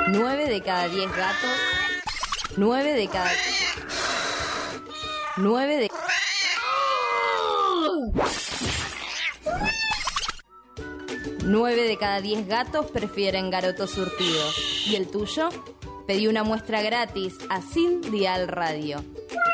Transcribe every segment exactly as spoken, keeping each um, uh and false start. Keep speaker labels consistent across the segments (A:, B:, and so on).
A: Nueve de cada diez gatos. Nueve de cada... Nueve de... Nueve de cada diez gatos prefieren garotos surtidos. ¿Y el tuyo? Pedí una muestra gratis a Sin Dial Radio.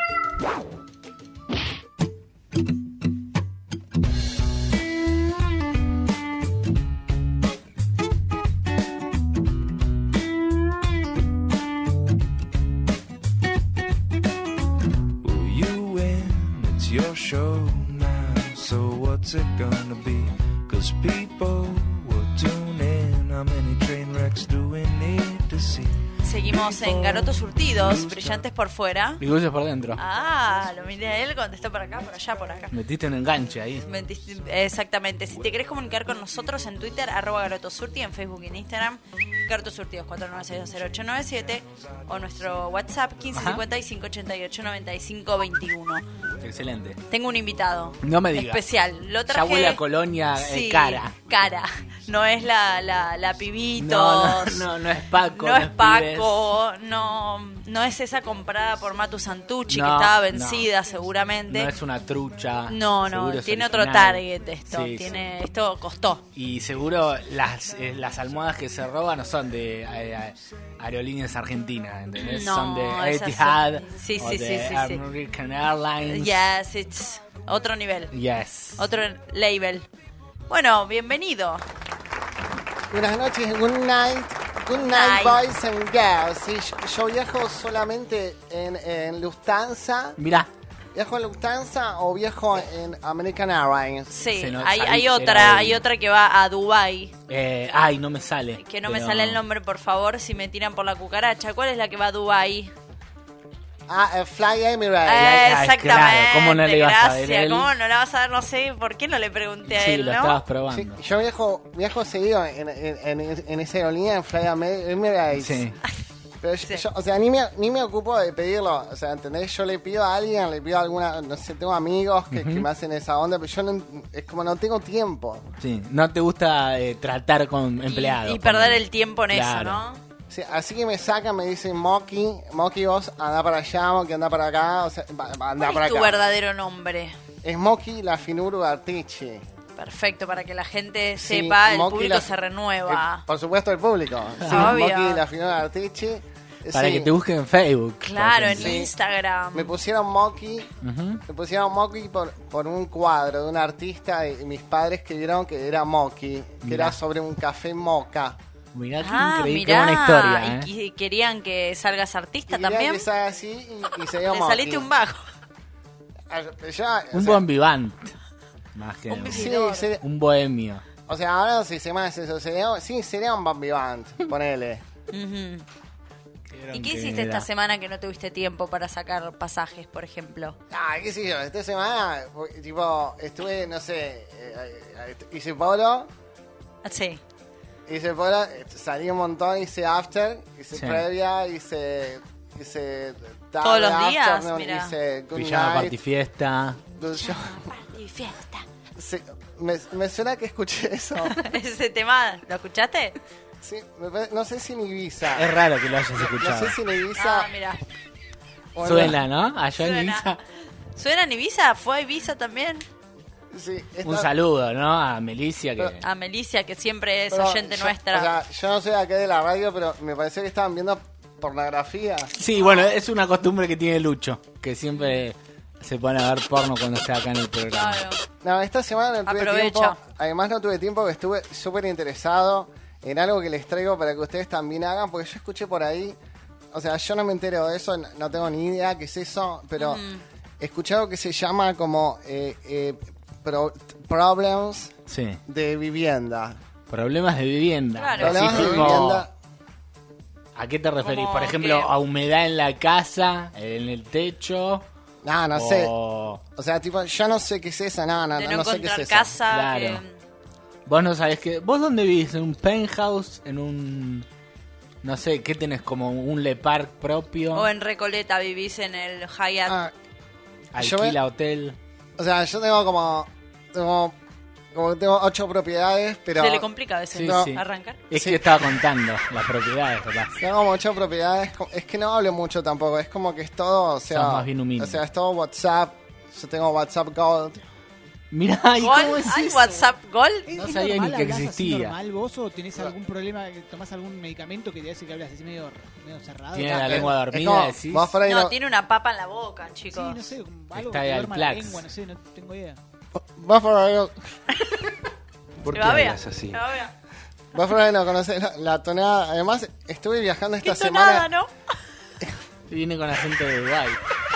B: Your show now, so what's it gonna be? Cause people will tune in. How many train wrecks do we need to see?
C: Seguimos en garotos surtidos, brillantes por fuera.
D: Y dulces por dentro.
C: Ah, lo miré a él, contestó por acá, por allá, por acá.
D: Metiste un enganche ahí.
C: Metiste- Exactamente. Si te querés comunicar con nosotros en Twitter, arroba garotosurti, en Facebook y en Instagram, garotosurtidos cuatro nueve seis dos cero ocho nueve siete, o nuestro WhatsApp quince cincuenta y cinco ochenta y ocho noventa y cinco veintiuno.
D: Excelente.
C: Tengo un invitado.
D: No me digas.
C: Especial. Lo
D: Ya
C: traje...
D: huele a colonia eh,
C: Sí,
D: cara.
C: cara. No es la, la, la pibitos.
D: No, no, no, no es Paco.
C: No es
D: pibes.
C: Paco, no, no es esa comprada por Matu Santucci,
D: No,
C: que estaba
D: no.
C: vencida seguramente.
D: No es una trucha.
C: No, no,
D: Seguro es
C: tiene otro
D: original.
C: target esto.
D: Sí,
C: tiene, esto costó.
D: sí. Y seguro las, eh, las almohadas que se roban no son de eh, eh, aerolíneas argentinas, ¿entendés?
C: No,
D: son de
C: esas
D: Etihad
C: son- sí,
D: o
C: sí,
D: de
C: sí, sí, sí.
D: American Airlines.
C: Yes, it's otro nivel,
D: Yes.
C: otro label. Bueno, bienvenido.
E: Buenas noches, good night, good
C: Night.
E: night, boys and girls. Sí, yo, yo viajo solamente en, en Lufthansa.
D: Mirá,
E: ¿Viajo en Lufthansa o viajo en American Airlines?
C: Sí,
D: Se nos-
C: hay,
D: salí-
C: hay
D: era
C: otra,
D: de-
C: hay otra que va a Dubai.
D: eh, ay, no me sale.
C: Que no me
D: pero-
C: sale el nombre, por favor, si me tiran por la cucaracha. ¿Cuál es la que va a Dubai?
E: Ah, eh, Fly Emirates.
C: Eh,
D: ay,
C: exactamente.
D: claro, ¿cómo no le ibas a ver
C: gracias.
D: él?
C: ¿Cómo no la vas a ver? No sé por qué no le pregunté a
D: Sí,
C: él,
D: lo
C: ¿no?
D: estabas
E: Sí,
D: probando.
E: yo viajo, viajo seguido en, en, en, en esa aerolínea, en Fly Emirates.
D: Sí.
E: Pero yo,
C: Sí.
E: yo, o sea, ni me, ni me ocupo de pedirlo. O sea, ¿entendés? Yo le pido a alguien, le pido a alguna, no sé, tengo amigos que, que me hacen esa onda, pero yo no, es como no tengo tiempo.
D: Sí, no te gusta eh, tratar con
C: Y-
D: empleados.
C: Y, perder
D: ponele.
C: el tiempo en
D: Claro.
C: eso, ¿no?
E: Sí, así que me sacan, me dicen, Moki, Moki vos anda para allá, Moki anda para acá, o sea, va- va- anda
C: ¿Cuál
E: para
C: es tu
E: acá.
C: verdadero nombre?
E: Es Moki la Finuru Artichi.
C: Perfecto, para que la gente
E: Sí,
C: sepa, el
E: Moki
C: público
E: la-
C: se renueva.
E: Eh, por supuesto el público. Sí,
C: Obvio.
E: Moki la Finuru Artichi.
D: Para
E: Sí,
D: que te busquen en Facebook.
C: Claro,
D: por
C: en
D: ejemplo.
C: Instagram.
E: Me pusieron Moki,
D: Ujú.
E: me pusieron Moki por, por un cuadro de un artista y mis padres que vieron que era Moki, que
D: Mirá.
E: era sobre un café moca.
D: Mirá qué
C: Ah,
D: increíble,
C: mirá.
D: qué buena historia. ¿eh?
C: ¿Y qui- querían que salgas artista
E: Y querían
C: también?
E: que sea así y, y se dio
C: Le
E: Moki.
C: saliste un bajo.
E: Ah, ya, o
D: Un
E: sea,
D: buen vivant. Más que
C: Un
D: un,
E: Sí,
C: vividor.
E: sería-
D: bohemio.
E: o sea, ahora no sé si se llama eso. Sería, sí, sería un Bambi Band, ponele.
C: Ujú. ¿Y qué
D: Que
C: hiciste
D: era-
C: esta semana que no tuviste tiempo para sacar pasajes, por ejemplo?
E: Ah, qué sé yo, esta semana, fue- tipo, estuve, no sé, eh, eh, hice polo,
C: Sí.
E: hice polo, eh, salí un montón, hice after, hice
D: Sí.
E: previa, hice, hice tarde,
C: ¿Todos los días?
E: afternoon,
C: Mirá.
E: hice good
D: Pijama
E: night,
D: party fiesta.
E: good show.
C: Y fiesta.
E: Sí, me, me suena que escuché eso.
C: Ese tema, ¿lo escuchaste?
E: Sí, me pare- no sé si en Ibiza.
D: Es raro que lo hayas
E: No
D: escuchado.
E: sé si en Ibiza.
C: Ah, mira.
E: o en-
D: Suena, ¿no? Allá en Ibiza.
C: Suena. ¿Suena en Ibiza? ¿Fue a Ibiza también?
E: Sí,
D: Un
E: esta-
D: saludo, ¿no? A Melicia que...
C: A Melicia, que siempre es
E: pero
C: oyente
E: yo-
C: nuestra.
E: O sea, yo no soy de acá de la radio, pero me pareció que estaban viendo pornografía.
D: Sí, bueno, es una costumbre que tiene Lucho, que siempre se pone a ver porno cuando está acá en el programa.
C: Claro.
E: No, esta semana no tuve
C: Aprovecha.
E: tiempo. Además no tuve tiempo, que estuve súper interesado en algo que les traigo para que ustedes también hagan, porque yo escuché por ahí, o sea, yo no me entero de eso, no no tengo ni idea qué es eso, pero escuché algo que se llama como eh, eh, pro- problems
D: Sí.
E: de vivienda.
D: Problemas de vivienda.
C: Claro.
E: Problemas
D: Así
E: de
D: tipo,
E: vivienda.
D: ¿a qué te referís?
C: Como
D: Por ejemplo,
C: que-
D: a humedad en la casa, en el techo.
E: No, no sé.
D: o-
E: O sea, tipo, yo no sé qué es esa, no, no,
C: De
E: no,
C: no
E: no sé qué es
C: encontrar
E: eso.
C: casa.
D: Claro.
C: que-
D: Vos no sabés qué. ¿Vos dónde vivís? ¿En un penthouse? ¿En un. No sé, ¿qué tenés? ¿Como un Le Parc propio?
C: O en Recoleta vivís en el Hyatt.
E: Ah, yo
D: ¿Alquila
E: me-
D: hotel?
E: o sea, yo tengo como, tengo como que tengo ocho propiedades, pero...
C: Se le complica a veces
D: Sí,
C: ¿no?
D: sí.
C: arrancar.
D: Es
E: Sí.
D: que estaba contando las propiedades, capaz.
E: Tengo como ocho propiedades, co- es que no hablo mucho tampoco, es como que es todo, o sea...
D: Sos más bien humilde.
E: O sea, es todo WhatsApp, yo tengo WhatsApp Gold.
D: Mirá, ¿y
C: ¿Gol?
D: cómo es
C: ¿Hay
D: eso?
C: WhatsApp Gol?
D: No
F: ¿Es
D: sabía ni
F: normal,
D: que
F: hablás así
D: existía.
F: normal vos o tenés algún problema, tomás algún medicamento que te hace que hablas así medio, medio cerrado?
D: Tiene
F: Ah,
D: la
E: Eh,
D: lengua
E: es
D: dormida,
E: como,
D: decís.
E: vos por ahí
C: No,
E: no-
C: tiene una papa en la boca,
F: Sí,
C: chicos.
F: no sé, como algo
D: Está
F: que
D: ahí
F: te
D: al
F: duerma la
D: Plax.
F: lengua, no sé, no tengo idea.
E: Vos por ahí no-
G: ¿Por
C: Se
G: qué
C: va a ver.
G: hablas así?
C: Se va a ver.
E: vos por ahí no conocés la, la tonada. Además, estuve viajando esta
C: Qué tonada,
E: semana...
C: ¿no?
D: Viene con acento de Dubái.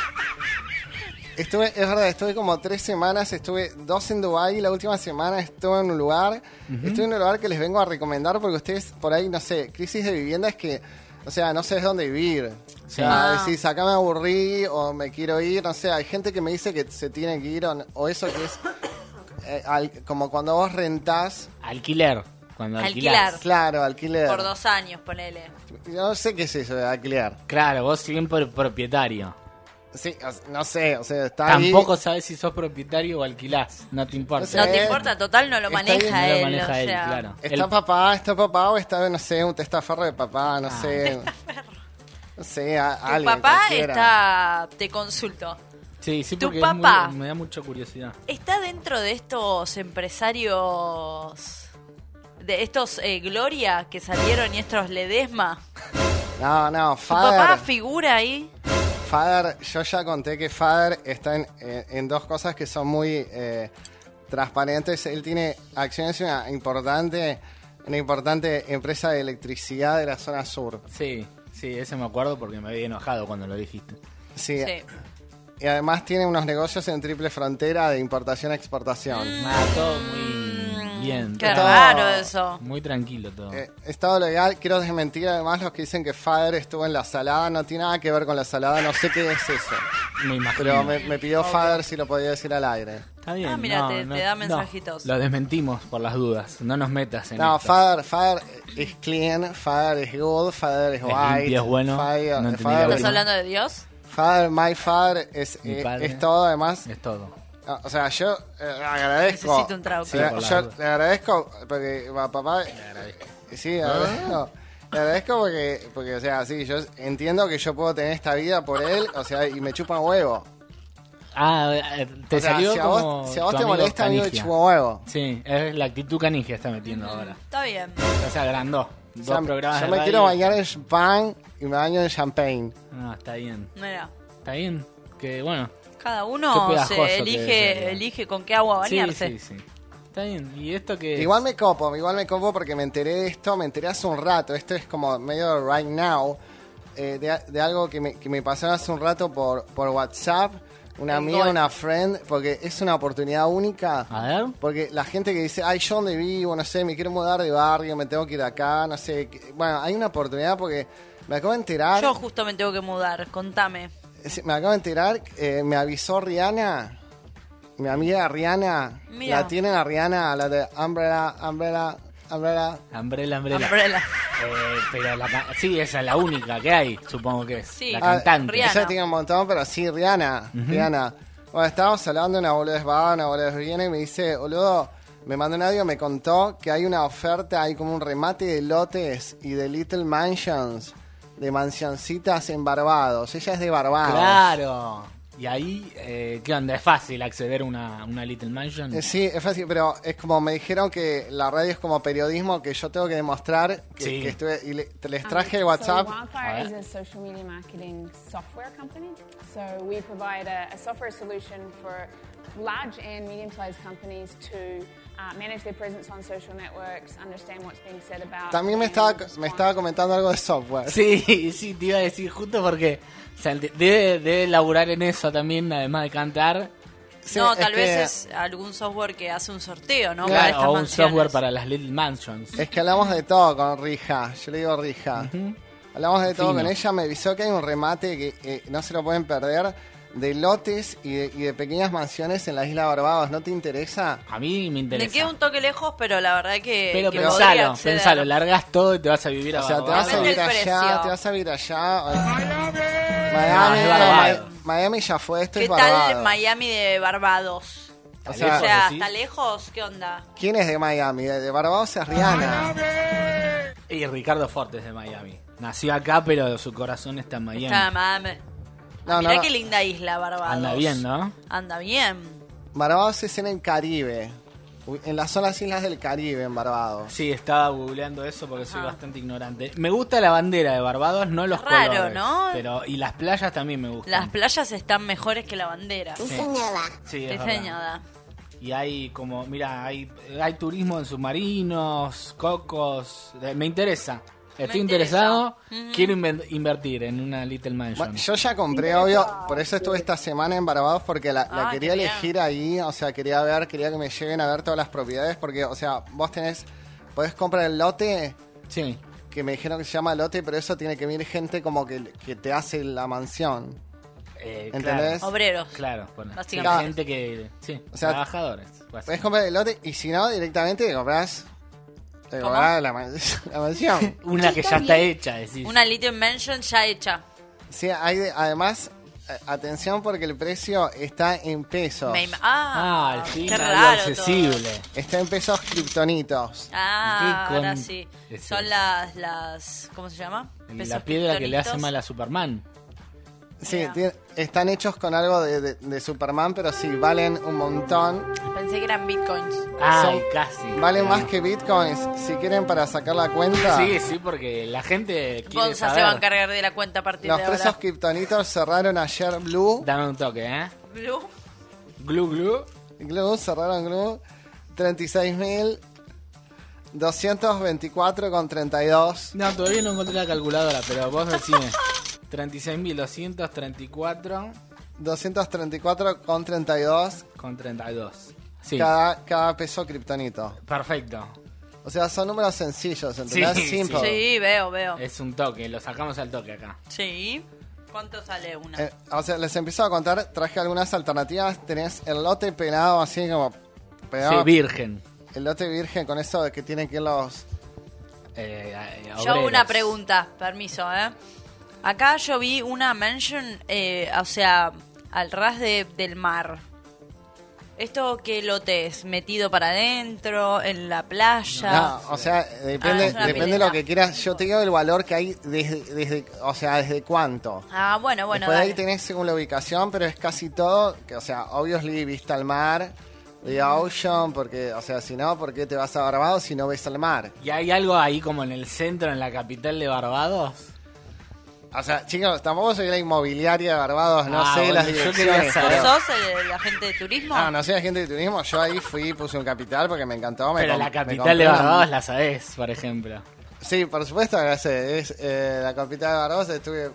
E: Estuve, es verdad, estuve como tres semanas, estuve dos en Dubái, la última semana estuve en un lugar, estuve en un lugar que les vengo a recomendar porque ustedes por ahí, no sé, crisis de vivienda es que, o sea, no sabes dónde vivir. O sea,
C: Ah.
E: decís, acá me aburrí o me quiero ir, no sé, hay gente que me dice que se tiene que ir o, o eso que es eh, al- como cuando vos rentás,
D: Alquiler. Cuando
C: Alquilar.
D: alquilás.
E: claro, alquiler.
C: Por dos años, ponele.
E: Yo no sé qué es eso de alquiler.
D: Claro, vos siempre propietario.
E: Sí, o sea, no sé, o sea, está ahí.
D: Tampoco sabes si sos propietario o alquilás. No te importa.
E: No sé.
C: No te
E: Eh,
C: importa, total, no lo
E: está
C: maneja
E: bien,
D: no lo
C: él.
D: maneja
C: o
D: él,
C: sea,
D: claro.
E: ¿Está
D: El-
E: papá? ¿Está papá o está, no sé, un testaferro de papá? No
D: Ah.
E: sé. No sé, a,
C: Tu
E: alguien,
C: papá
E: cualquiera.
C: está... Te consulto.
D: Sí, sí,
C: Tu
D: porque es muy-
C: papá.
D: me da mucha curiosidad.
C: ¿Está dentro de estos empresarios... De estos eh, Gloria que salieron y estos Ledesma?
E: No, no,
C: ¿Tu
E: Fader,
C: papá figura ahí?
E: Fader, yo ya conté que Fader está en, eh, en dos cosas que son muy eh, transparentes. Él tiene acciones en una importante, una importante empresa de electricidad de la zona sur.
D: Sí, sí, ese me acuerdo porque me había enojado cuando lo dijiste.
E: Sí.
C: Sí.
E: Y además tiene unos negocios en triple frontera de importación-exportación.
D: Ah, todo muy bien.
C: Qué
E: Todo-
C: raro eso.
D: Muy tranquilo todo.
E: Eh, Estado legal, quiero desmentir además los que dicen que Fader estuvo en la salada, no tiene nada que ver con la salada, no sé qué es eso.
D: me imagino.
E: Pero me, me pidió Fader si lo podía decir al aire.
D: Está bien.
C: Ah, mira,
D: no,
C: te-
D: no,
C: te da
D: no.
C: mensajitos.
D: Lo desmentimos por las dudas. No nos metas en
E: No,
D: esto.
E: Fader, Fader es clean, Fader es good, Fader es
D: Es
E: white.
D: limpio, es bueno,
E: Fader,
D: no entendí
E: Fader-
D: la
C: ¿Estás
D: última.
C: hablando de Dios?
E: Fader, my Father es,
D: Mi
E: eh,
D: padre.
E: es todo además.
D: Es todo.
E: Ah, O sea, yo eh, agradezco.
C: Necesito un traductor.
E: Le-
D: Sí, por las
E: yo
D: dudas.
E: le agradezco porque va, papá. Sí, le agradezco. Le agradezco porque, porque, o sea, sí, yo entiendo que yo puedo tener esta vida por él, o sea, y me chupa un huevo.
D: Ah, eh, te
E: O sea,
D: salió
E: si a
D: como
E: vos, si a vos
D: tu
E: te
D: amigo
E: molesta, a mí me
D: Canigia.
E: chupa un huevo.
D: Sí, es la actitud Canigia está metiendo ahora.
C: Está bien.
D: Ya se agrandó. Dos
E: O sea,
D: programas
E: yo
D: de
E: me
D: radio.
E: quiero bañar en champán y me baño en champagne.
D: No, está bien.
C: Mira,
D: Está bien. Que bueno.
C: cada
D: Qué
C: uno
D: pegajoso
C: se
D: que debe ser,
C: elige,
D: ¿no?
C: elige con qué agua bañarse.
D: Sí, sí, sí. Está bien. ¿Y esto que
E: Igual me copo, igual me copo porque me enteré de esto, me enteré hace un rato. Esto es como medio right now, eh, de, de algo que me, que me pasó hace un rato por, por WhatsApp. Una
C: El
E: amiga,
C: gol.
E: una friend, porque es una oportunidad única.
D: A ver.
E: Porque la gente que dice, ay, yo donde vivo, no sé, me quiero mudar de barrio, me tengo que ir de acá, no sé. que- Bueno, hay una oportunidad porque me acabo de enterar.
C: Yo justo me tengo que mudar, contame.
E: Sí, me acabo de enterar, eh, me avisó Rihanna, mi amiga Rihanna,
C: Mira.
E: la tienen a Rihanna, la de Umbrella, Umbrella, Umbrella.
D: Umbrella, Umbrella.
C: Umbrella.
D: Eh, pero la ca- sí, esa es la única que hay, supongo que es.
C: Sí.
D: La
C: Ah,
D: cantante.
C: Rihanna.
E: Ella tiene un montón, pero sí, Rihanna, Rihanna. Bueno, estábamos hablando, una boludez va, una boludez viene y me dice, boludo, me mandó un audio, me contó que hay una oferta, hay como un remate de lotes y de Little Mansions, de mansioncitas en Barbados. Ella es de Barbados.
D: Claro. Y ahí, eh, ¿qué onda? ¿Es fácil acceder a una, una Little Mansion?
E: Eh, Sí, es fácil, pero es como me dijeron que la radio es como periodismo, que yo tengo que demostrar que,
D: Sí.
E: que estuve. Y le- te les
H: Um,
E: traje el
H: so
E: WhatsApp.
H: Wildfire is a social media marketing software company. So we provide a, a software solution for large and medium-sized companies to uh, manage their presence on social networks, understand what's being said about.
E: También me
H: them,
E: estaba,
H: respond.
E: me estaba comentando algo de software.
D: Sí, sí, te iba a decir justo porque o sea, de- debe, debe laburar en eso también, además de cantar.
E: Sí,
C: no,
E: es
C: tal vez
E: que-
C: es algún software que hace un sorteo, ¿no?
E: Claro,
C: Para estas
D: o un
C: mansiones.
D: software para las Little Mansions.
E: Es que hablamos de todo con Rija. Yo le digo Rija. Hablamos de todo
D: Fino.
E: con ella. Me avisó que hay un remate que eh, no se lo pueden perder de lotes y de, y de pequeñas mansiones en la isla Barbados. ¿No te interesa?
D: A mí me interesa.
C: Me queda un toque lejos, pero la verdad que,
D: Pero
C: que podría
D: pensalo,
C: acceder.
D: pensalo, largas todo y te vas a vivir a
E: O sea, te
D: Barbados.
E: vas a
C: Depende
E: ir
C: del
E: allá,
C: precio.
E: te vas a ir allá. Miami,
D: No, es Barbados.
E: Miami ya fue, esto
C: ¿Qué
E: es
C: tal
E: Barbados.
C: Miami de Barbados?
E: O
C: O
E: sea,
C: sea,
D: ¿decís?
C: ¿está lejos? ¿Qué onda?
E: ¿Quién es de Miami? De, de Barbados es Rihanna.
D: Y Ricardo Fortes de Miami. Nació acá, pero su corazón está en Miami.
C: Está, mami.
E: No,
C: Mirá
E: no,
C: qué linda isla, Barbados.
D: Anda bien, ¿no?
C: Anda bien.
E: Barbados es en el Caribe. En las zonas islas del Caribe, en Barbados.
D: Sí, estaba googleando eso porque soy
C: Ajá.
D: bastante ignorante. Me gusta la bandera de Barbados, no los
C: Raro,
D: colores.
C: ¿no?
D: Pero, y las playas también me gustan.
C: Las playas están mejores que la bandera.
D: Sí, sí, es verdad.
C: Diseñada.
D: Y hay como, mira, hay, hay turismo en submarinos, cocos. eh, Me interesa. Estoy
C: Me
D: interesado.
C: interesa. Ujú.
D: Quiero inven- invertir en una Little Mansion.
E: Bueno, yo ya compré, obvio, por eso estuve esta semana en Barbados, porque la, la
C: Ah,
E: quería
C: qué bien.
E: elegir ahí, o sea, quería ver, quería que me lleven a ver todas las propiedades, porque, o sea, vos tenés, podés comprar el lote,
D: Sí.
E: que me dijeron que se llama lote, pero eso tiene que venir gente como que, que te hace la mansión.
D: Eh,
E: ¿Entendés?
D: Claro,
C: Obreros.
D: claro, bueno,
C: Básicamente.
D: sí, gente que. Sí,
E: O sea,
D: trabajadores.
E: Podés comprar el lote, y si no, directamente te comprás, te
C: ¿Cómo?
E: comprás la, man- la mansión.
D: Una que ya está hecha, decís.
C: Una Little Mansion ya hecha.
E: Sí, hay de- además, eh, atención porque el precio está en pesos.
C: Me im- ah,
D: Ah, al fin,
C: qué
D: algo
C: raro
D: accesible.
C: todo.
E: Está en pesos kriptonitos.
C: Ah,
D: ¿Qué con-
C: ahora sí.
D: es
C: Son
D: eso?
C: las, las, ¿cómo se llama? Pesos
D: La piedra que le hace
C: kriptonitos.
D: mal a Superman.
E: Sí,
C: Mira.
E: tiene- están hechos con algo de, de- de Superman, pero sí, valen un montón.
C: Pensé que eran bitcoins.
D: Ay,
E: Son-
D: casi.
E: Valen más que bitcoins. Si quieren para sacar la cuenta,
D: Sí, sí, porque la gente quiere
C: Gonza
D: saber.
C: se va a encargar de la cuenta a partir
E: los
C: de
E: presos
C: ahora.
E: kriptonitos cerraron ayer Blue.
D: Dame un toque, ¿eh?
C: Blue.
D: Glu, glu.
E: Glue, cerraron Glue. treinta y seis mil doscientos veinticuatro con treinta y dos.
D: No, todavía no encontré la calculadora, pero vos decime. treinta y seis mil doscientos treinta y cuatro
E: doscientos treinta y cuatro con treinta y dos
D: con treinta y dos. Sí,
E: cada, cada peso kriptonito.
D: perfecto.
E: O sea, son números sencillos, ¿entendés?
D: Sí,
E: Simple.
C: Sí, veo, veo.
D: Es un toque, lo sacamos al toque acá.
C: Sí. ¿Cuánto sale una?
E: Eh, o sea, les empiezo a contar, traje algunas alternativas. Tenés el lote pelado así como pegado.
D: Sí, virgen.
E: El lote virgen con eso de que tienen que ir los...
D: Eh, eh,
C: Yo hago
D: obreros.
C: una pregunta, permiso, ¿eh? Acá yo vi una mansion, eh, o sea, al ras de, del mar. ¿Esto qué lote es? ¿Metido para adentro? ¿En la playa?
E: No, o sea, depende,
C: Ah, es una
E: depende de
C: pileta.
E: lo que quieras. Yo te digo el valor que hay desde, desde o sea, desde cuánto.
C: Ah, bueno, bueno,
E: Después de ahí
C: dale.
E: tenés según la ubicación, pero es casi todo, que, o sea, obviously vista al mar, the ocean, porque, o sea, si no, ¿por qué te vas a Barbados si no ves al mar?
D: ¿Y hay algo ahí como en el centro, en la capital de Barbados?
E: O sea, chicos, tampoco soy la inmobiliaria de Barbados, no
D: Ah,
E: sé
D: bueno,
E: las
D: yo
E: direcciones.
D: quería
C: ¿Vos
D: saber.
E: pero-
C: sos el, agente de turismo?
E: No, no soy agente de turismo, yo ahí fui y puse un capital porque me encantó. Me
D: Pero
E: com-
D: la
E: me
D: capital
E: compré
D: de
E: una-
D: Barbados la sabés, por ejemplo.
E: Sí, por supuesto que la sé, es eh, la capital de Barbados, estuve...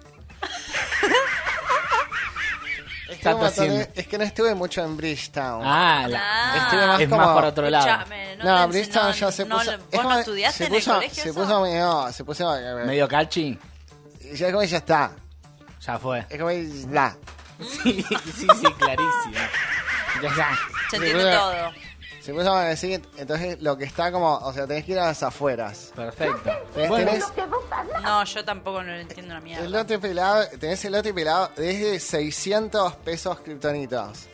E: Estuve un montón de-
D: haciendo?
E: es que no estuve mucho en Bridgetown.
D: Ah, la-
C: Ah.
E: Estuve más
D: es
E: como-
D: más por otro lado.
C: Escuchame, no,
E: No,
C: te-
E: Bridgetown
C: no-
E: ya se
C: no-
E: puso...
C: ¿Vos
E: es
C: no
E: como-
C: estudiaste
E: se
C: en
E: puso,
C: el colegio
E: Se
C: eso?
E: puso medio... Se puso...
D: Medio cachi,
E: Ya como ya está.
D: ya fue.
E: Es como... Bla.
D: Sí, sí, sí, clarísimo. Ya está.
C: Se entiende
E: Sí,
C: todo.
E: Se puso a decir, entonces lo que está como... O sea, tenés que ir a las afueras.
D: Perfecto.
E: Tenés,
D: Bueno,
E: tenés
C: No, yo tampoco no lo entiendo una mierda.
E: el lote pelado, tenés el lote pelado desde seiscientos pesos kriptonitos.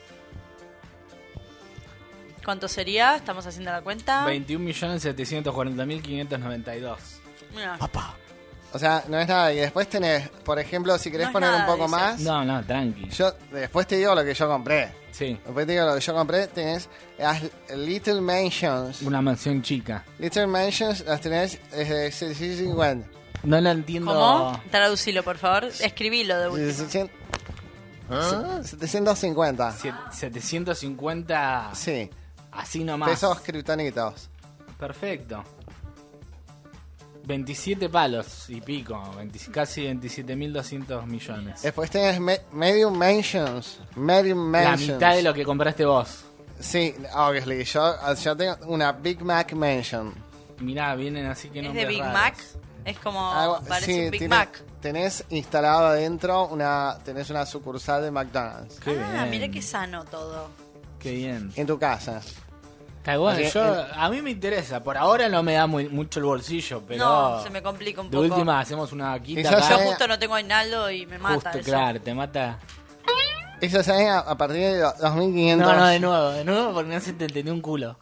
C: ¿Cuánto sería? Estamos haciendo la cuenta.
D: veintiún millones setecientos cuarenta mil quinientos noventa y dos.
C: Mira.
E: O sea, no es nada. Y después tenés, por ejemplo, si querés
C: No es
E: poner un
C: nada,
E: poco
C: dice.
E: más,
D: No, no, tranqui.
E: yo después te digo lo que yo compré.
D: Sí,
E: Después te digo lo que yo compré. Tenés las Little Mansions.
D: una mansión chica.
E: Little Mansions las tenés desde seiscientos cincuenta.
D: No la entiendo.
C: ¿Cómo? Traducilo, por favor. Escribilo de último.
E: setecientos setecientos cincuenta.
D: Sie- setecientos cincuenta
E: Sí,
D: así nomás.
E: pesos kriptonitos.
D: Perfecto. veintisiete palos y pico, veinte casi veintisiete mil doscientos millones.
E: Después tenés me- Medium Mansions. Medium
D: La
E: Mansions.
D: mitad de lo que compraste vos.
E: Sí, obviously. Yo, yo tengo una Big Mac Mansion.
D: Mirá, vienen así que no
C: ¿Es de Big Mac? Es como...
E: Algo-
C: parece
E: sí,
C: un Big
E: tiene-
C: Mac.
E: Tenés instalado adentro una, tenés una sucursal de McDonald's
D: Qué
C: ah,
D: bien.
C: mira qué sano todo.
D: Qué bien.
E: en tu casa.
D: Está bueno,
E: Así,
D: yo,
E: el-
D: a mí me interesa. Por ahora no me da muy, mucho el bolsillo, pero...
C: No, se me complica un
D: De
C: poco.
D: última hacemos una quita
E: Quizás
D: acá.
C: Yo
E: Eh,
C: justo no tengo aguinaldo y me mata
D: Justo,
C: eso.
D: claro, te mata.
E: Eso sale a, a partir de dos mil quinientos.
D: No, no, de nuevo, de nuevo porque no se te entendió un culo.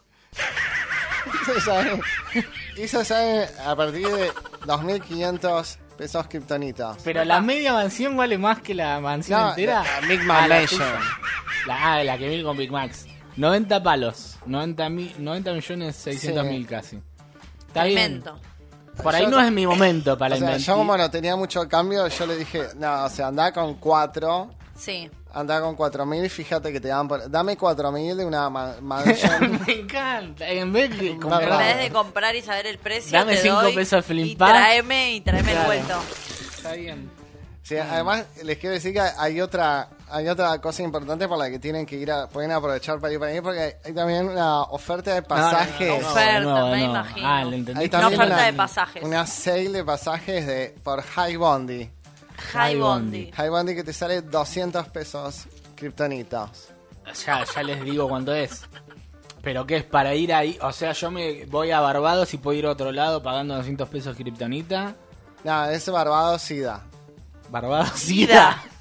E: Eso sale, eso sale a partir de dos mil quinientos pesos kriptonitas.
D: Pero la media mansión vale más que la mansión
E: No,
D: entera.
E: la- la Big
D: Ah,
E: Mac
D: la
E: Mansion.
D: tuya. La, ah, la que vi con Big Macs. noventa palos. noventa, mi- noventa millones seiscientos mil
E: Sí.
D: casi. Está bien.
C: Tremendo.
D: Por ahí
E: Yo-
D: no es mi momento para
E: O sea,
D: inventar.
E: yo como no tenía mucho cambio, yo le dije, no, o sea, andá con cuatro,
C: Sí.
E: andá con cuatro mil y fíjate que te dan por... Dame cuatro mil de una ma- mansión.
D: Me encanta. En vez de
C: En
D: comprar.
C: vez de comprar y saber el precio,
D: Dame
C: te
D: cinco
C: doy
D: pesos Flim
C: y
D: Pack.
C: tráeme y tráeme
D: Claro.
C: el vuelto.
D: Está bien.
E: Sí, además, les quiero decir que hay otra hay otra cosa importante por la que tienen que ir a, pueden aprovechar para ir para ahí, porque hay, hay también una oferta de pasajes.
C: no, no. Oferta, me imagino.
D: Ah, le entendí.
E: Hay
C: Una
E: también
C: oferta
E: una,
C: de pasajes.
E: Una sale de pasajes de por High Bondi.
C: High
D: High
C: Bondi.
E: High Bondi que te sale doscientos pesos kriptonitas.
D: Ya, ya les digo cuánto es. Pero que es para ir ahí. O sea, yo me voy a Barbados y puedo ir a otro lado pagando doscientos pesos kriptonita.
E: No, ese Barbados sí da.
D: Barbados
C: Sida.
D: Sida.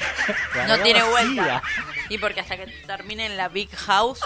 C: No tiene
D: Barbados
C: vuelta.
D: Sida.
C: Y porque hasta que termine en la Big House,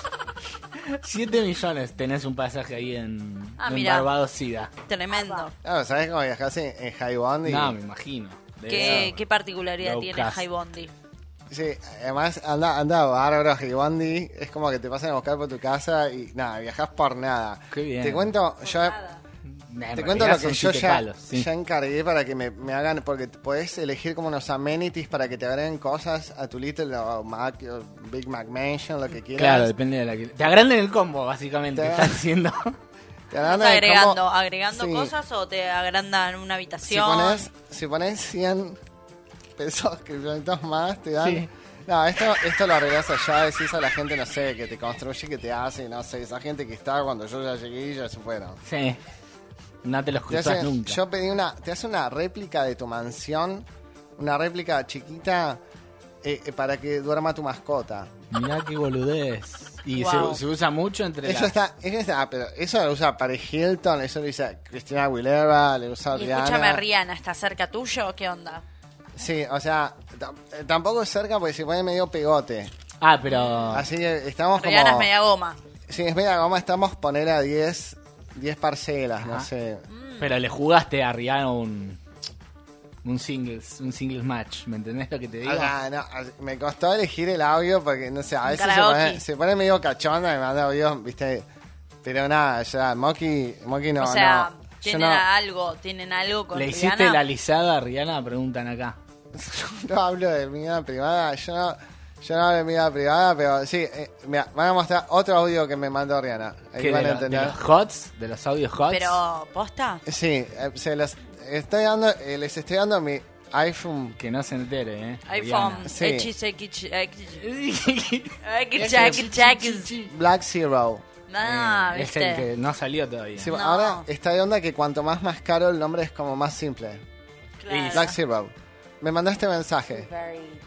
D: siete millones tenés un pasaje ahí en,
C: Ah,
D: en
C: mirá.
D: Barbados Sida.
C: tremendo.
E: No, ¿sabes cómo viajás en, en High Bondi?
D: No, me imagino. Debe
C: ¿Qué,
D: ser.
C: qué particularidad
D: Low
C: tiene
D: cost.
C: High Bondi?
E: Sí, además anda, anda bárbaro High Bondi. Es como que te pasan a buscar por tu casa y nada, viajás por nada.
D: Qué bien.
E: Te cuento, yo...
D: Nah, en
E: Te cuento lo
D: realidad
E: que
D: son
E: yo
D: siete
E: ya,
D: palos, sí.
E: ya encargué para que me, me hagan, porque podés elegir como unos amenities para que te agreguen cosas a tu Little o Mac, o Big Mac Mansion, lo que quieras.
D: Claro, depende de la que... Te agranden el combo, básicamente,
E: Te-
D: que estás haciendo.
E: Te
C: ¿Estás
E: agrandan el
C: agregando,
E: combo.
C: agregando
E: Sí.
C: cosas o te agrandan una
E: Si
C: habitación?
E: pones, si pones cien pesos kriptonitas más, te dan...
D: Sí.
E: No, esto, esto lo arreglas allá, decís a la gente, no sé, que te construye, que te hace, no sé, esa gente que está cuando yo ya llegué y ya se fueron.
D: Sí. No te los
E: Te
D: cruzas
E: hace-
D: nunca.
E: yo pedí una, te hace una réplica de tu mansión, una réplica chiquita eh, eh, para que duerma tu mascota.
D: Mirá qué boludez. Y
C: Wow.
D: se, se usa mucho entre
E: Eso
D: las...
E: está, eso está, ah, pero eso lo usa Paris Hilton, eso lo usa Cristina Aguilera, le usa
C: Y
E: Rihanna.
C: escúchame, Rihanna, ¿está cerca tuyo o qué onda?
E: Sí, o sea, tam- eh, tampoco es cerca porque se pone medio pegote.
D: Ah, pero...
E: Así que estamos como...
C: Rihanna es media goma.
E: Sí, es media goma, estamos poner a diez, diez parcelas, no
D: Ajá.
E: sé.
D: Pero le jugaste a Rihanna un... Un singles, un singles match, ¿me entendés lo que te digo?
E: Ah, no, ah, me costó elegir el audio porque, no sé, a
C: Un
E: veces se
C: karaoke.
E: pone, se pone medio cachonda y me manda audios, viste. Pero nada, ya, Moki, Moki no,
C: o sea,
E: no. Yo
C: tienen
E: no,
C: algo, tienen algo con
D: ¿Le
C: Rihanna.
D: hiciste la alisada a Rihanna? Preguntan acá.
E: no hablo de mi vida privada, yo no, yo no hablo de mi vida privada, pero sí, eh, mira, van a mostrar otro audio que me mandó Rihanna. Ahí
D: ¿Qué,
E: van
D: de,
E: a
D: lo- de
E: entender.
D: los hots? ¿De los audios hots?
C: Pero, ¿posta?
E: Sí, eh, se los estoy dando, eh, les estoy dando mi iPhone.
D: Que no se entere, ¿eh?
C: iPhone
E: Sí.
C: X X X
D: Rihanna.
C: X X X.
E: Black Zero.
C: Ah,
D: Eh, es el
C: viste.
D: que no salió todavía.
E: Sí,
C: No.
E: ahora está de onda que cuanto más más caro el nombre es como más simple.
C: Claro.
E: Black Zero. Me mandó este mensaje.
I: very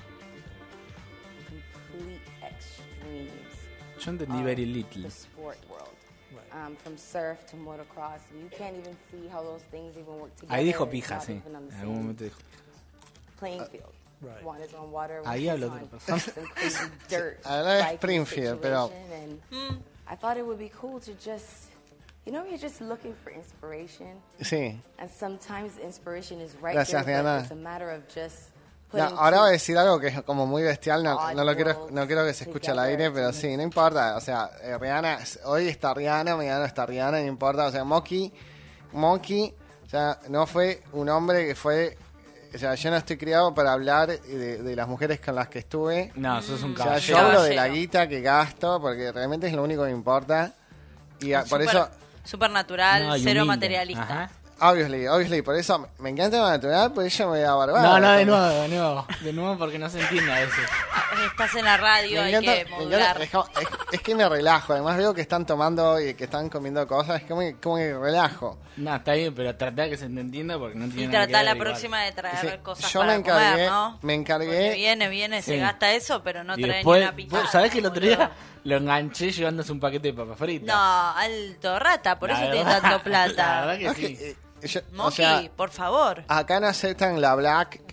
I: complete extremes
D: Yo entendí
I: of
D: very little.
I: the sport world. Um, from surf to motocross, you can't even see how those things even work together.
D: Ahí dijo
I: It's
D: pija,
I: not
D: sí.
I: even on the
D: En
I: same
D: algún momento dijo.
I: playing field. One is on water, one
D: Ahí
I: is
D: habló
I: on
D: otra persona.
I: some crazy dirt.
E: Ahora es
I: biking
E: Springfield, pero-
I: situation, and I thought it would be cool to just, you know, you're just looking for inspiration,
E: Sí.
I: and sometimes the inspiration is right
E: Gracias,
I: there,
E: Rihanna.
I: but it's a matter of just
E: No,
I: putting
E: ahora
I: two
E: voy a decir algo que es como muy bestial, no, no lo quiero, no quiero que se escuche al aire, pero sí, no importa, o sea, eh, Rihanna, hoy está Rihanna, mañana no está Rihanna, no importa, o sea, Moki, Moki, o sea, no fue un hombre que fue, o sea, yo no estoy criado para hablar de, de las mujeres con las que estuve,
D: No, sos un
E: o sea,
D: caballero.
E: yo hablo de la
C: Caballero.
E: guita que gasto, porque realmente es lo único que me importa, y a- por
C: Súper-
E: eso...
C: Supernatural,
D: No, y
C: cero
D: humilde.
C: materialista.
D: Ajá.
E: Obviously, obviously, por eso me encanta lo natural, por eso me voy a barbar.
D: No, no, de nuevo, de nuevo. De nuevo porque no se entiende a veces.
C: Estás en la radio,
E: Me
C: hay
E: encanta,
C: que
E: me
C: modular.
E: encanta, es, como- es- es que me relajo, además veo que están tomando y que están comiendo cosas, es como que, como que relajo.
D: No, está bien, pero tratá que se te entienda porque no tiene
C: Y
D: nada que
C: trata
D: ver
C: la
D: igual.
C: próxima de traer
E: Sí,
C: cosas
E: yo
C: para
E: me encargué,
C: comer, ¿no?
E: me encargué-
C: Porque viene, viene, se
D: Sí.
C: gasta eso, pero no
D: Y
C: trae
D: después,
C: ni una picada.
D: vos ¿sabés que el otro día
C: boludo?
D: lo enganché llevándose un paquete de papas fritas?
C: No, alto rata, por
D: La
C: eso tiene
D: verdad-
C: tanto
D: La
C: plata.
D: verdad que
E: No, es
D: sí.
E: que, eh, yo- o
C: Moki,
E: sea,
C: por favor.
E: acá no aceptan la black,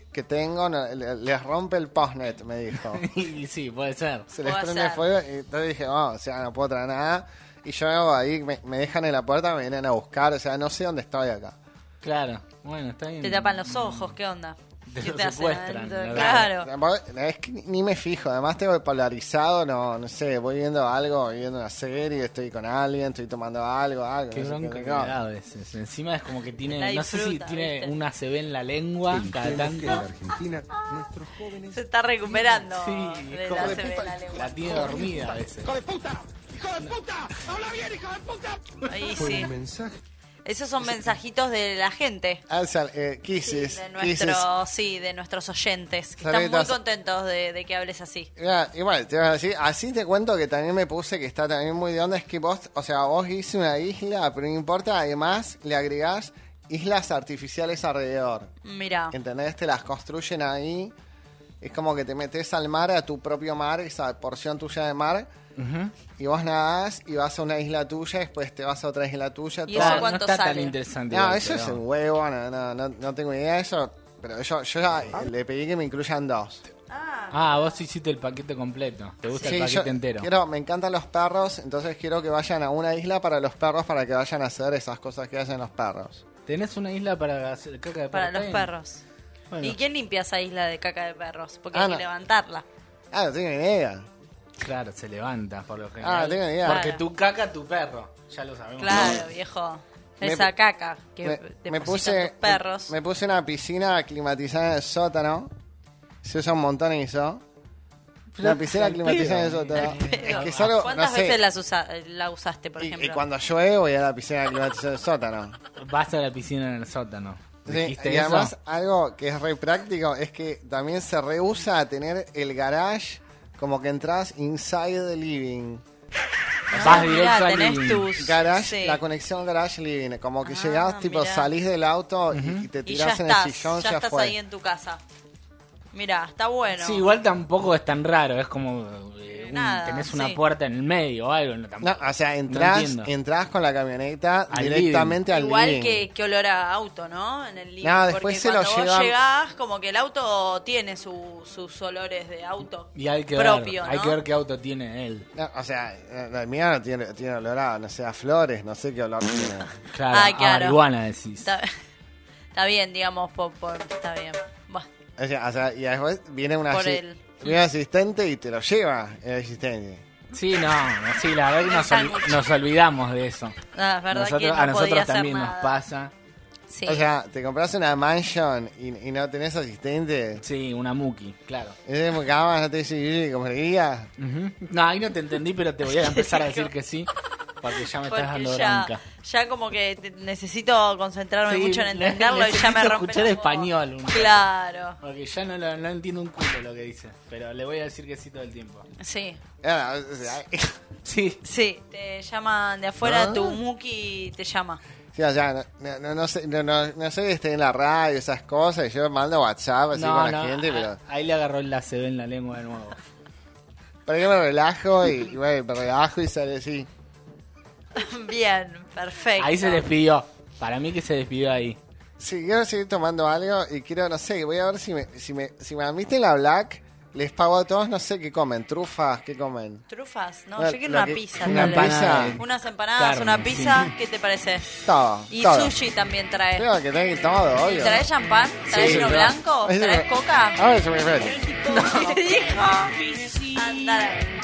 E: que tengo no, le- les rompe el postnet, me dijo.
D: Y sí, puede ser.
E: Se les
C: Puede
E: prende
C: ser.
E: fuego y entonces dije, oh, o sea, no puedo traer nada. Y yo hago ahí, me, me dejan en la puerta, me vienen a buscar, o sea, no sé dónde estoy acá.
D: Claro, bueno, está bien.
C: Te tapan los ojos, ¿qué onda?
D: Te
C: ¿Qué
D: lo
C: te hacen
D: secuestran,
C: adentro?
D: la
C: Claro.
E: Es que ni- ni me fijo, además tengo polarizado, no, no sé, voy viendo algo, voy viendo una serie, estoy con alguien, estoy tomando algo, algo.
D: Qué
E: no sé
D: bronca
E: qué,
D: que
E: no.
D: me da a veces. Encima es como que tiene,
C: La
D: no sé si
C: disfruta,
D: tiene
C: ¿viste?
D: una se ve en la lengua cada tanto.
G: Argentina, nuestros jóvenes.
C: Se está recuperando
D: Sí,
C: de
D: hijo
C: la
D: de
C: se ve
D: puta,
C: la lengua.
D: la tiene dormida a veces.
C: Ahí
G: Fue
C: sí.
G: un mensaje.
C: Esos son mensajitos de la gente.
E: Ah, o sea, eh,
C: Sí,
E: kisses,
C: de
E: kisses.
C: nuestros, sí, de nuestros oyentes, que están muy
E: Saluditos.
C: contentos de, de que hables así.
E: Mira, igual, te voy a decir, así te cuento que también me puse que está también muy de onda, es que vos, o sea, vos hice una isla, pero no importa, además le agregás islas artificiales alrededor.
C: Mira,
E: ¿Entendés? Te las construyen ahí. Es como que te metes al mar, a tu propio mar, esa porción tuya de mar,
D: Ujú.
E: y vos nadás y vas a una isla tuya, después te vas a otra isla tuya.
C: ¿Y
E: todo.
C: eso
D: no
C: cuánto
D: está tan
C: sale?
D: interesante.
E: No,
D: igual,
E: eso es
D: pero-
E: un huevo, no, no, no, no tengo idea de eso. Pero yo, yo ya le pedí que me incluyan dos.
D: Ah, vos hiciste el paquete completo. Te gusta
E: Sí,
D: el
E: yo
D: paquete entero.
E: quiero, me encantan los perros, entonces quiero que vayan a una isla para los perros para que vayan a hacer esas cosas que hacen los perros.
D: ¿Tenés una isla para hacer caca de perro?
C: para
D: Está
C: los
D: bien.
C: perros.
D: Bueno.
C: ¿Y quién limpia esa isla de caca de perros? Porque
E: Ah,
C: hay
E: no.
C: que levantarla.
E: Ah, no tengo ni idea.
D: Claro, se levanta por lo
E: Ah,
D: general.
E: no tengo ni idea.
D: Porque
C: Claro.
D: tu caca, tu perro. Ya lo sabemos.
C: Claro, viejo.
E: Me-
C: Esa caca que
E: Me,
C: depositan
E: me puse,
C: tus perros.
E: Me, me puse una piscina climatizada en el sótano. Se usa un montón eso. Una piscina
D: al
E: climatizada en el
D: pedo.
E: sótano.
C: Al
E: Es
C: pedo.
E: que solo,
C: ¿Cuántas
E: no sé,
C: veces las usa- la usaste, por
E: y,
C: ejemplo?
E: y cuando llueve voy a la piscina climatizada del sótano.
D: Vas a la piscina en el sótano.
E: Sí,
D: ¿Dijiste
E: y
D: eso?
E: además algo que es re práctico es que también se rehúsa a tener el garage como que entras inside the living.
C: Ah,
D: Vas
C: mirá,
D: directo al
C: tenés
D: living.
C: tus...
E: Garage,
C: sí.
E: la conexión garage living, como que
C: Ah,
E: llegás, tipo
C: mirá.
E: salís del auto y- y, te
C: Y ya
E: tirás en
C: estás,
E: el sillón,
C: ya
E: ya,
C: estás
E: fue.
C: ahí en tu casa. Mirá, está bueno.
D: Sí, igual tampoco es tan raro. Es como. eh, un-
C: Nada,
D: tenés una
C: sí.
D: puerta en el medio o algo. No, tampoco-
E: No, o sea,
D: No
E: entrás,
D: entiendo.
E: entrás con la camioneta
D: Al
E: directamente al
C: Igual
E: living.
C: que, que olor a auto, ¿no? En el living.
E: No, después
C: porque
E: se lo
C: cuando vos
E: llevan-
C: llegás, como que el auto tiene su- sus olores de auto
D: Y hay que
C: propio,
D: ver, hay
C: ¿no?
D: que ver qué auto tiene él.
E: No, o sea, el mío no tiene, tiene olor a, no sé, a flores, no sé qué olor tiene.
D: Claro,
C: Ah,
D: a
C: claro.
D: marihuana decís.
C: Está, está bien, digamos, por, por- está bien. Buah.
E: O sea, o sea, y después viene una
C: Por
E: asi-
C: el-
E: viene un asistente y te lo lleva el asistente.
D: Sí, no, no, sí, la verdad que
C: El
D: nos,
C: sándwich.
D: nos olvidamos de eso.
C: Ah, es verdad
D: Nosotros-
C: que no
D: a nosotros
C: podía hacer
D: también nos
C: nada.
D: pasa.
C: Sí.
E: O sea, te compras una mansion y, y no tenés asistente.
D: Sí, una muki, claro.
E: Es de cama, no te dice, comería.
D: Ujú. No, ahí no te entendí, pero te voy a empezar a decir que sí, porque ya me estás
C: Porque
D: dando
C: ya,
D: bronca.
C: ya como que te- necesito concentrarme
D: Sí,
C: mucho en
D: ne-
C: entenderlo y ya me
D: necesito
C: rompe
D: escuchar
C: la
D: español
C: voz.
D: un-
C: Claro,
D: Porque ya no, lo- no entiendo un culo lo que dice, pero le voy a decir que sí todo el tiempo.
C: sí.
E: Ah, o sea,
D: Sí,
C: Sí, te llaman de afuera,
E: Ah.
C: tu Muki te llama.
E: sí, o sea, no, no, no sé, no, no, no sé que esté en la radio, esas cosas, y yo mando WhatsApp así
D: no,
E: con la
D: no,
E: gente,
D: a-
E: pero
D: ahí le agarró el C B en la lengua de nuevo.
E: pero yo me relajo y, y bueno, me relajo y sale así.
C: Bien, perfecto.
D: Ahí se despidió, para mí que se despidió ahí.
E: Sí, quiero seguir tomando algo y quiero, no sé, voy a ver si me, si me, si me admiten la Black, les pago a todos, no sé qué comen, trufas, qué comen.
C: Trufas, no,
E: No,
C: yo quiero
E: lo
C: una
E: que-
C: pizza.
E: una
C: tal vez.
E: pizza.
C: Unas empanadas,
D: Carne,
C: una
D: sí.
C: pizza, ¿qué te parece?
E: Todo,
C: Y
E: todo.
C: sushi también trae.
E: Creo que tengo todo, obvio.
C: ¿Traes champán? ¿Traes
E: Sí,
C: vino
E: no.
C: blanco?
E: Ese
C: ¿Traes
E: me-
C: coca?
E: A ver, se me fue.
C: ¿Qué te dijo? Andale.